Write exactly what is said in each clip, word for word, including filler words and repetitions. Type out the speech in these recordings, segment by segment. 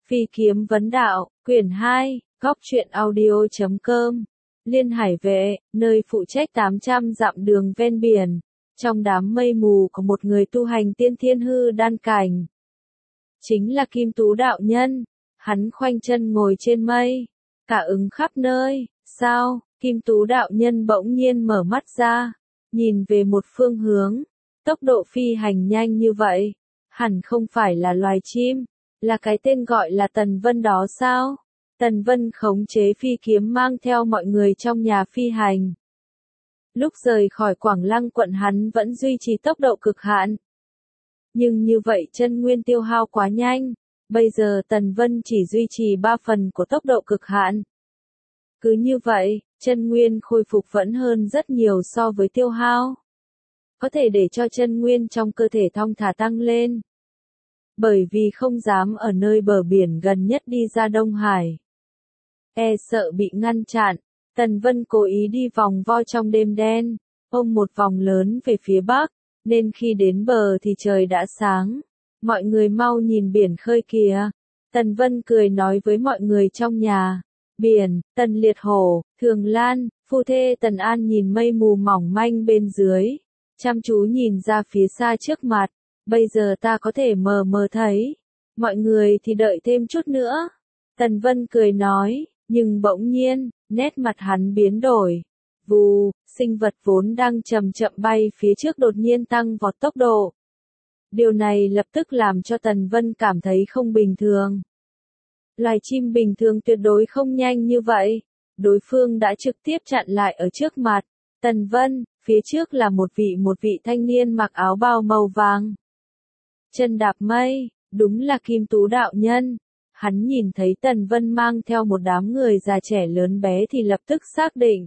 Phi kiếm vấn đạo, quyển hai, góc truyện audio chấm com. Liên Hải Vệ, nơi phụ trách tám trăm dặm đường ven biển. Trong đám mây mù có một người tu hành tiên thiên hư đan cảnh. Chính là Kim Tú đạo nhân. Hắn khoanh chân ngồi trên mây, cả ứng khắp nơi. Sao? Kim Tú đạo nhân bỗng nhiên mở mắt ra, nhìn về một phương hướng. Tốc độ phi hành nhanh như vậy, hẳn không phải là loài chim, là cái tên gọi là Tần Vân đó sao? Tần Vân khống chế phi kiếm mang theo mọi người trong nhà phi hành. Lúc rời khỏi Quảng Lăng quận hắn vẫn duy trì tốc độ cực hạn. Nhưng như vậy chân nguyên tiêu hao quá nhanh, bây giờ Tần Vân chỉ duy trì ba phần của tốc độ cực hạn. Cứ như vậy, chân nguyên khôi phục vẫn hơn rất nhiều so với tiêu hao. Có thể để cho chân nguyên trong cơ thể thong thả tăng lên. Bởi vì không dám ở nơi bờ biển gần nhất đi ra Đông Hải. E sợ bị ngăn chặn, Tần Vân cố ý đi vòng vo trong đêm đen, ôm một vòng lớn về phía bắc, nên khi đến bờ thì trời đã sáng. Mọi người mau nhìn biển khơi kìa. Tần Vân cười nói với mọi người trong nhà. Biển, Tần Liệt Hổ, Thường Lan, phu thê Tần An nhìn mây mù mỏng manh bên dưới, chăm chú nhìn ra phía xa trước mặt. Bây giờ ta có thể mờ mờ thấy. Mọi người thì đợi thêm chút nữa. Tần Vân cười nói, nhưng bỗng nhiên, nét mặt hắn biến đổi. Vù, sinh vật vốn đang chậm chậm bay phía trước đột nhiên tăng vọt tốc độ. Điều này lập tức làm cho Tần Vân cảm thấy không bình thường. Loài chim bình thường tuyệt đối không nhanh như vậy. Đối phương đã trực tiếp chặn lại ở trước mặt. Tần Vân, phía trước là một vị một vị thanh niên mặc áo bào màu vàng. Chân đạp mây, đúng là Kim Tú đạo nhân. Hắn nhìn thấy Tần Vân mang theo một đám người già trẻ lớn bé thì lập tức xác định.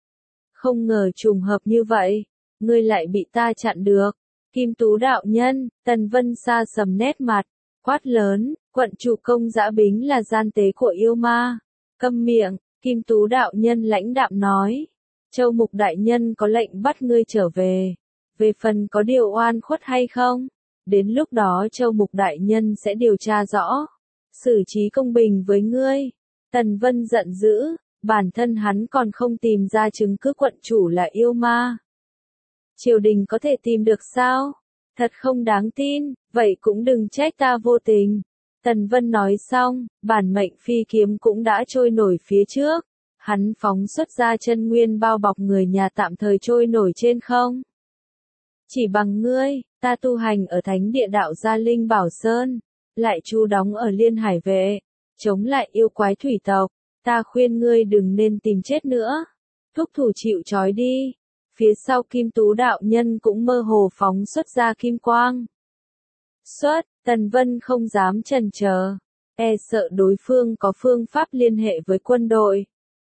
Không ngờ trùng hợp như vậy, ngươi lại bị ta chặn được. Kim Tú đạo nhân, Tần Vân xa sầm nét mặt, quát lớn, quận chủ Công Dã Bính là gian tế của yêu ma. Câm miệng, Kim Tú đạo nhân lãnh đạm nói. Châu Mục đại nhân có lệnh bắt ngươi trở về. Về phần có điều oan khuất hay không? Đến lúc đó Châu Mục đại nhân sẽ điều tra rõ, xử trí công bình với ngươi. Tần Vân giận dữ, bản thân hắn còn không tìm ra chứng cứ quận chủ là yêu ma. Triều đình có thể tìm được sao? Thật không đáng tin, vậy cũng đừng trách ta vô tình. Tần Vân nói xong, bản mệnh phi kiếm cũng đã trôi nổi phía trước. Hắn phóng xuất ra chân nguyên bao bọc người nhà tạm thời trôi nổi trên không. Chỉ bằng ngươi, ta tu hành ở thánh địa đạo Gia Linh Bảo Sơn, lại trú đóng ở Liên Hải Vệ, chống lại yêu quái thủy tộc, ta khuyên ngươi đừng nên tìm chết nữa. Thúc thủ chịu trói đi. Phía sau Kim Tú đạo nhân cũng mơ hồ phóng xuất ra kim quang. Xuất, Tần Vân không dám chần chờ, e sợ đối phương có phương pháp liên hệ với quân đội.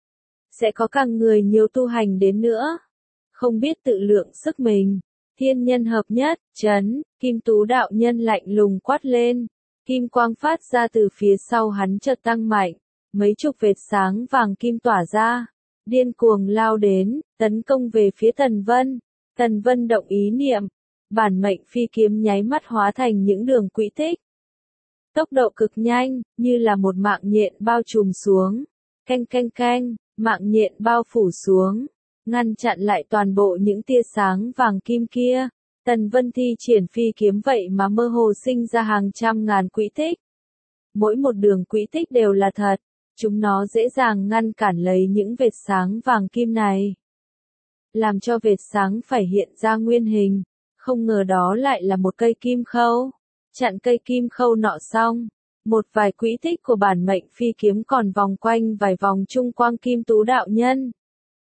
Sẽ có càng người nhiều tu hành đến nữa. Không biết tự lượng sức mình. Thiên nhân hợp nhất, chấn, Kim Tú đạo nhân lạnh lùng quát lên. Kim quang phát ra từ phía sau hắn chợt tăng mạnh. Mấy chục vệt sáng vàng kim tỏa ra. Điên cuồng lao đến, tấn công về phía Tần Vân. Tần Vân động ý niệm. Bản mệnh phi kiếm nháy mắt hóa thành những đường quỹ tích. Tốc độ cực nhanh, như là một mạng nhện bao trùm xuống. Canh canh canh, mạng nhện bao phủ xuống. Ngăn chặn lại toàn bộ những tia sáng vàng kim kia. Tần Vân thi triển phi kiếm vậy mà mơ hồ sinh ra hàng trăm ngàn quỹ tích. Mỗi một đường quỹ tích đều là thật. Chúng nó dễ dàng ngăn cản lấy những vệt sáng vàng kim này. Làm cho vệt sáng phải hiện ra nguyên hình. Không ngờ đó lại là một cây kim khâu. Chặn cây kim khâu nọ xong. Một vài quỹ tích của bản mệnh phi kiếm còn vòng quanh vài vòng trung quang Kim Tú đạo nhân.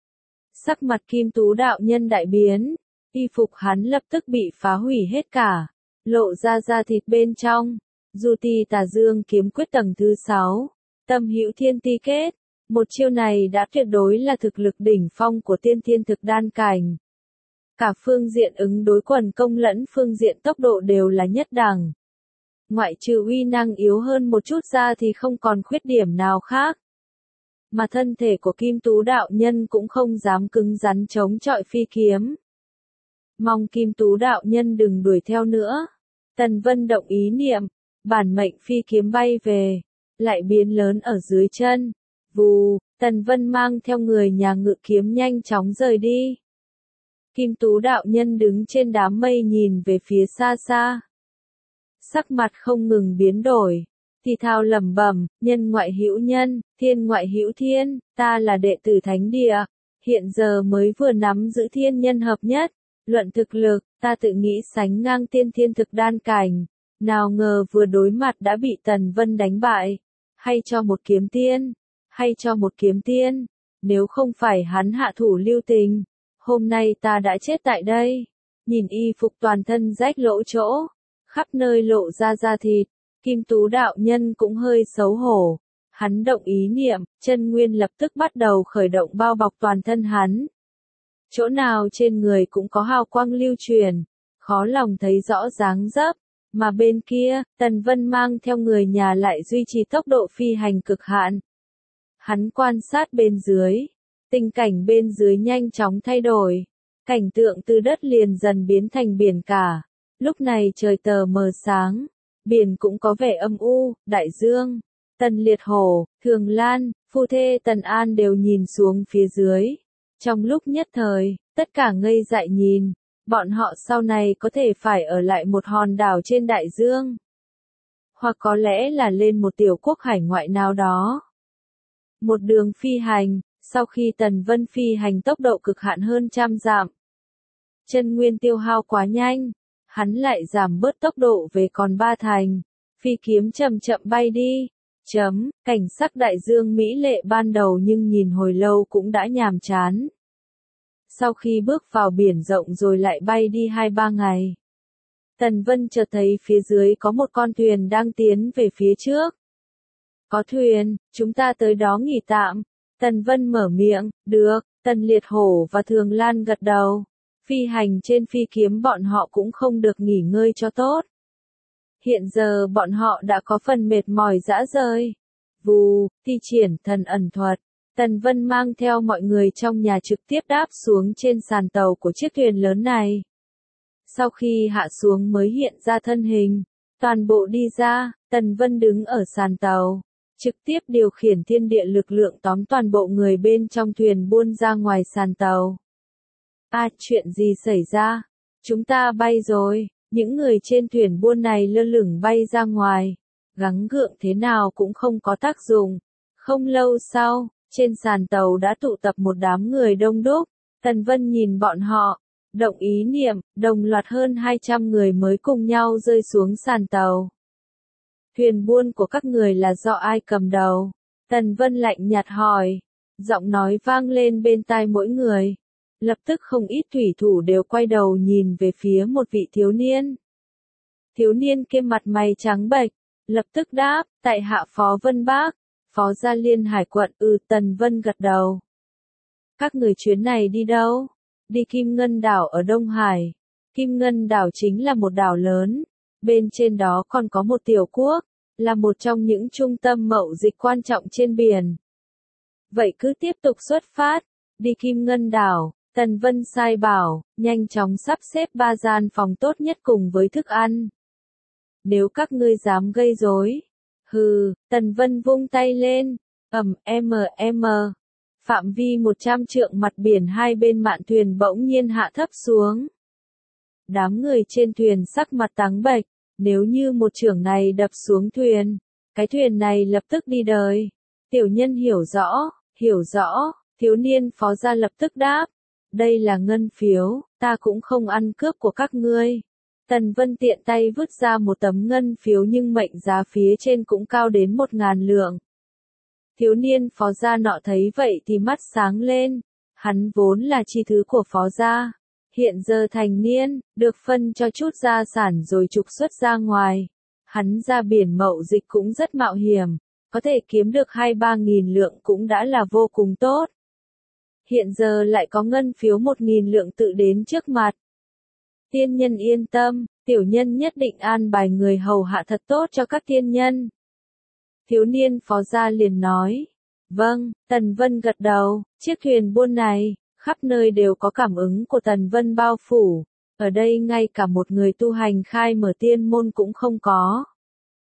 Sắc mặt Kim Tú đạo nhân đại biến. Y phục hắn lập tức bị phá hủy hết cả. Lộ ra da thịt bên trong. Du ti tà dương kiếm quyết tầng thứ sáu. Tâm hữu thiên ti kết. Một chiêu này đã tuyệt đối là thực lực đỉnh phong của tiên thiên thực đan cảnh. Cả phương diện ứng đối quần công lẫn phương diện tốc độ đều là nhất đẳng. Ngoại trừ uy năng yếu hơn một chút ra thì không còn khuyết điểm nào khác. Mà thân thể của Kim Tú đạo nhân cũng không dám cứng rắn chống chọi phi kiếm. Mong Kim Tú đạo nhân đừng đuổi theo nữa. Tần Vân động ý niệm, bản mệnh phi kiếm bay về. lại biến lớn ở dưới chân. Vù, Tần Vân mang theo người nhà ngự kiếm nhanh chóng rời đi. Kim Tú đạo nhân đứng trên đám mây nhìn về phía xa xa. Sắc mặt không ngừng biến đổi, thì thào lẩm bẩm, nhân ngoại hữu nhân, thiên ngoại hữu thiên, ta là đệ tử thánh địa, hiện giờ mới vừa nắm giữ thiên nhân hợp nhất, luận thực lực, ta tự nghĩ sánh ngang tiên thiên thực đan cảnh, nào ngờ vừa đối mặt đã bị Tần Vân đánh bại, hay cho một kiếm tiên, hay cho một kiếm tiên, nếu không phải hắn hạ thủ lưu tình, hôm nay ta đã chết tại đây. Nhìn y phục toàn thân rách lỗ chỗ, khắp nơi lộ ra da thịt, Kim Tú đạo nhân cũng hơi xấu hổ. Hắn động ý niệm, chân nguyên lập tức bắt đầu khởi động bao bọc toàn thân hắn. Chỗ nào trên người cũng có hào quang lưu truyền, khó lòng thấy rõ dáng dấp, mà bên kia, Tần Vân mang theo người nhà lại duy trì tốc độ phi hành cực hạn. Hắn quan sát bên dưới, tình cảnh bên dưới nhanh chóng thay đổi, cảnh tượng từ đất liền dần biến thành biển cả. Lúc này trời tờ mờ sáng, biển cũng có vẻ âm u, đại dương, Tần Liệt Hổ, Thường Lan, phu thê Tần An đều nhìn xuống phía dưới. Trong lúc nhất thời, tất cả ngây dại nhìn, bọn họ sau này có thể phải ở lại một hòn đảo trên đại dương, hoặc có lẽ là lên một tiểu quốc hải ngoại nào đó. Một đường phi hành, sau khi Tần Vân phi hành tốc độ cực hạn hơn trăm dặm, chân nguyên tiêu hao quá nhanh, hắn lại giảm bớt tốc độ về còn ba thành, phi kiếm chậm chậm bay đi. Chấm, cảnh sắc đại dương mỹ lệ ban đầu nhưng nhìn hồi lâu cũng đã nhàm chán. Sau khi bước vào biển rộng rồi lại bay đi hai ba ngày, Tần Vân chợt thấy phía dưới có một con thuyền đang tiến về phía trước. Có thuyền, chúng ta tới đó nghỉ tạm. Tần Vân mở miệng, được, Tần Liệt Hổ và Thường Lan gật đầu. Phi hành trên phi kiếm bọn họ cũng không được nghỉ ngơi cho tốt. Hiện giờ bọn họ đã có phần mệt mỏi rã rời. Vù, thi triển thần ẩn thuật. Tần Vân mang theo mọi người trong nhà trực tiếp đáp xuống trên sàn tàu của chiếc thuyền lớn này. Sau khi hạ xuống mới hiện ra thân hình. Toàn bộ đi ra, Tần Vân đứng ở sàn tàu, trực tiếp điều khiển thiên địa lực lượng tóm toàn bộ người bên trong thuyền buôn ra ngoài sàn tàu. À, chuyện gì xảy ra? Chúng ta bay rồi. Những người trên thuyền buôn này lơ lửng bay ra ngoài, gắng gượng thế nào cũng không có tác dụng. Không lâu sau, trên sàn tàu đã tụ tập một đám người đông đúc. Tần Vân nhìn bọn họ, động ý niệm, đồng loạt hơn hai trăm người mới cùng nhau rơi xuống sàn tàu. Thuyền buôn của các người là do ai cầm đầu? Tần Vân lạnh nhạt hỏi, giọng nói vang lên bên tai mỗi người. Lập tức không ít thủy thủ đều quay đầu nhìn về phía một vị thiếu niên. Thiếu niên kia mặt mày trắng bệch, lập tức đáp, tại hạ Phó Vân Bác, Phó Gia Liên Hải quận. Ừ, Tần Vân gật đầu. Các người chuyến này đi đâu? Đi Kim Ngân đảo ở Đông Hải. Kim Ngân đảo chính là một đảo lớn, bên trên đó còn có một tiểu quốc, là một trong những trung tâm mậu dịch quan trọng trên biển. Vậy cứ tiếp tục xuất phát, đi Kim Ngân đảo. Tần Vân sai bảo, nhanh chóng sắp xếp ba gian phòng tốt nhất cùng với thức ăn. Nếu các ngươi dám gây rối, hừ, Tần Vân vung tay lên, ầm em em, phạm vi một trăm trượng mặt biển hai bên mạn thuyền bỗng nhiên hạ thấp xuống. Đám người trên thuyền sắc mặt trắng bệch, nếu như một chưởng này đập xuống thuyền, cái thuyền này lập tức đi đời. Tiểu nhân hiểu rõ, hiểu rõ, thiếu niên Phó Gia lập tức đáp. Đây là ngân phiếu, ta cũng không ăn cướp của các ngươi. Tần Vân tiện tay vứt ra một tấm ngân phiếu nhưng mệnh giá phía trên cũng cao đến một ngàn lượng. Thiếu niên Phó Gia nọ thấy vậy thì mắt sáng lên. Hắn vốn là chi thứ của Phó Gia, hiện giờ thành niên, được phân cho chút gia sản rồi trục xuất ra ngoài. Hắn ra biển mậu dịch cũng rất mạo hiểm, có thể kiếm được hai ba nghìn lượng cũng đã là vô cùng tốt. Hiện giờ lại có ngân phiếu một nghìn lượng tự đến trước mặt. Tiên nhân yên tâm, tiểu nhân nhất định an bài người hầu hạ thật tốt cho các tiên nhân. Thiếu niên Phó Gia liền nói. Vâng, Tần Vân gật đầu, chiếc thuyền buôn này, khắp nơi đều có cảm ứng của Tần Vân bao phủ. Ở đây ngay cả một người tu hành khai mở tiên môn cũng không có.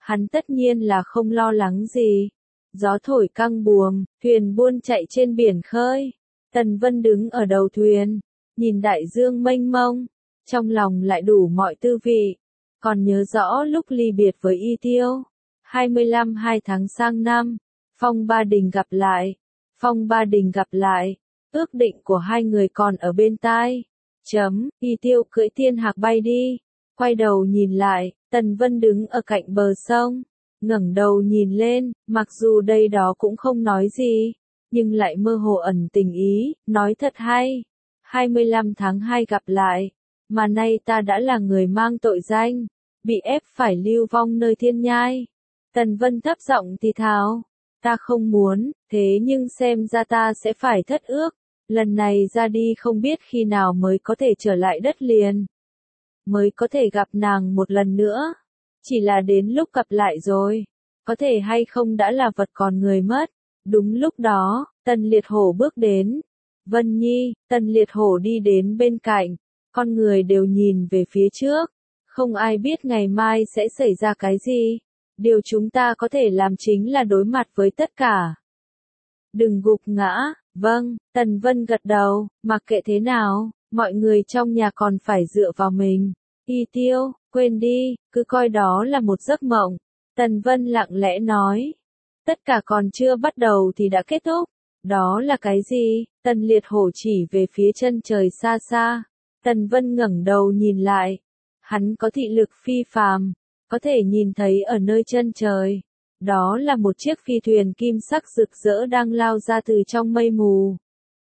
Hắn tất nhiên là không lo lắng gì. Gió thổi căng buồm, thuyền buôn chạy trên biển khơi. Tần Vân đứng ở đầu thuyền, nhìn đại dương mênh mông, trong lòng lại đủ mọi tư vị. Còn nhớ rõ lúc ly biệt với Y Tiêu, hai mươi lăm hai tháng sang năm, Phong Ba Đình gặp lại. Phong Ba Đình gặp lại, ước định của hai người còn ở bên tai. Chấm, Y Tiêu cưỡi thiên hạc bay đi. Quay đầu nhìn lại, Tần Vân đứng ở cạnh bờ sông, ngẩng đầu nhìn lên, mặc dù đây đó cũng không nói gì, nhưng lại mơ hồ ẩn tình ý, nói thật hay. hai mươi lăm tháng hai gặp lại, mà nay ta đã là người mang tội danh, bị ép phải lưu vong nơi thiên nhai. Tần Vân thấp giọng thì thào, ta không muốn, thế nhưng xem ra ta sẽ phải thất ước, lần này ra đi không biết khi nào mới có thể trở lại đất liền, mới có thể gặp nàng một lần nữa. Chỉ là đến lúc gặp lại rồi, có thể hay không đã là vật còn người mất. Đúng lúc đó, Tần Liệt Hổ bước đến. Vân Nhi, Tần Liệt Hổ đi đến bên cạnh, con người đều nhìn về phía trước. Không ai biết ngày mai sẽ xảy ra cái gì. Điều chúng ta có thể làm chính là đối mặt với tất cả. Đừng gục ngã, vâng, Tần Vân gật đầu, mặc kệ thế nào, mọi người trong nhà còn phải dựa vào mình. Y Tiêu, quên đi, cứ coi đó là một giấc mộng. Tần Vân lặng lẽ nói. Tất cả còn chưa bắt đầu thì đã kết thúc. Đó là cái gì? Tần Liệt Hổ chỉ về phía chân trời xa xa. Tần Vân ngẩng đầu nhìn lại. Hắn có thị lực phi phàm, có thể nhìn thấy ở nơi chân trời. Đó là một chiếc phi thuyền kim sắc rực rỡ đang lao ra từ trong mây mù.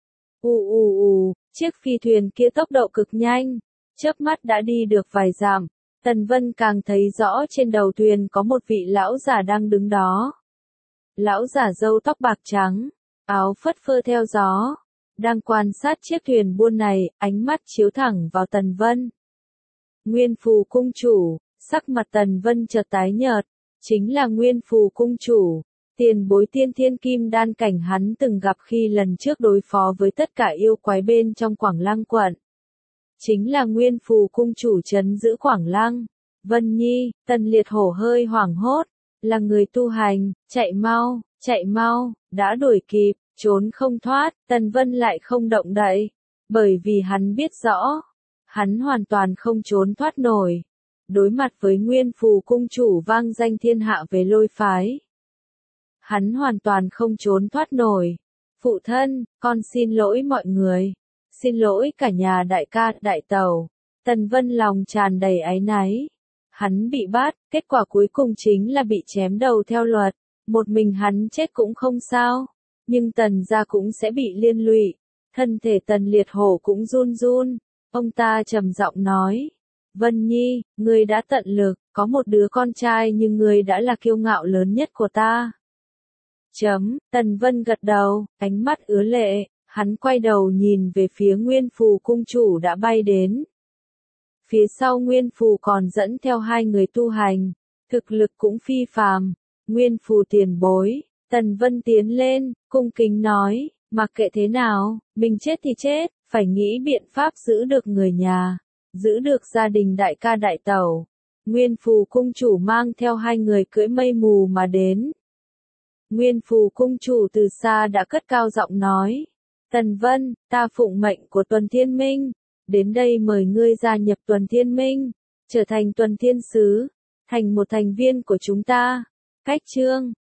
Ù ù ù, chiếc phi thuyền kia tốc độ cực nhanh, chớp mắt đã đi được vài dặm. Tần Vân càng thấy rõ trên đầu thuyền có một vị lão giả đang đứng đó. Lão giả râu tóc bạc trắng, áo phất phơ theo gió, đang quan sát chiếc thuyền buôn này, ánh mắt chiếu thẳng vào Tần Vân. Nguyên Phù cung chủ, sắc mặt Tần Vân chợt tái nhợt, chính là Nguyên Phù cung chủ, tiền bối tiên thiên kim đan cảnh hắn từng gặp khi lần trước đối phó với tất cả yêu quái bên trong Quảng Lăng quận. Chính là Nguyên Phù cung chủ trấn giữ Quảng Lăng. Vân Nhi, Tần Liệt Hổ hơi hoảng hốt, là người tu hành, chạy mau, chạy mau, đã đuổi kịp, trốn không thoát. Tần Vân lại không động đậy, bởi vì hắn biết rõ, hắn hoàn toàn không trốn thoát nổi. Đối mặt với Nguyên Phù cung chủ vang danh thiên hạ về lôi phái, hắn hoàn toàn không trốn thoát nổi. Phụ thân, con xin lỗi mọi người, xin lỗi cả nhà đại ca, đại tẩu. Tần Vân lòng tràn đầy áy náy. Hắn bị bắt, kết quả cuối cùng chính là bị chém đầu theo luật. Một mình hắn chết cũng không sao, nhưng Tần gia cũng sẽ bị liên lụy. Thân thể Tần Liệt Hổ cũng run run. Ông ta trầm giọng nói, Vân Nhi, ngươi đã tận lực, có một đứa con trai nhưng ngươi đã là kiêu ngạo lớn nhất của ta. Chấm, Tần Vân gật đầu, ánh mắt ứa lệ, hắn quay đầu nhìn về phía Nguyên Phù cung chủ đã bay đến. Phía sau Nguyên Phù còn dẫn theo hai người tu hành, thực lực cũng phi phàm. Nguyên Phù tiền bối, Tần Vân tiến lên, cung kính nói, mặc kệ thế nào, mình chết thì chết, phải nghĩ biện pháp giữ được người nhà, giữ được gia đình đại ca đại tẩu. Nguyên Phù cung chủ mang theo hai người cưỡi mây mù mà đến. Nguyên Phù cung chủ từ xa đã cất cao giọng nói, Tần Vân, ta phụng mệnh của Tuần Thiên Minh, đến đây mời ngươi gia nhập Tuần Thiên Minh, trở thành Tuần Thiên Sứ, thành một thành viên của chúng ta. Cách chương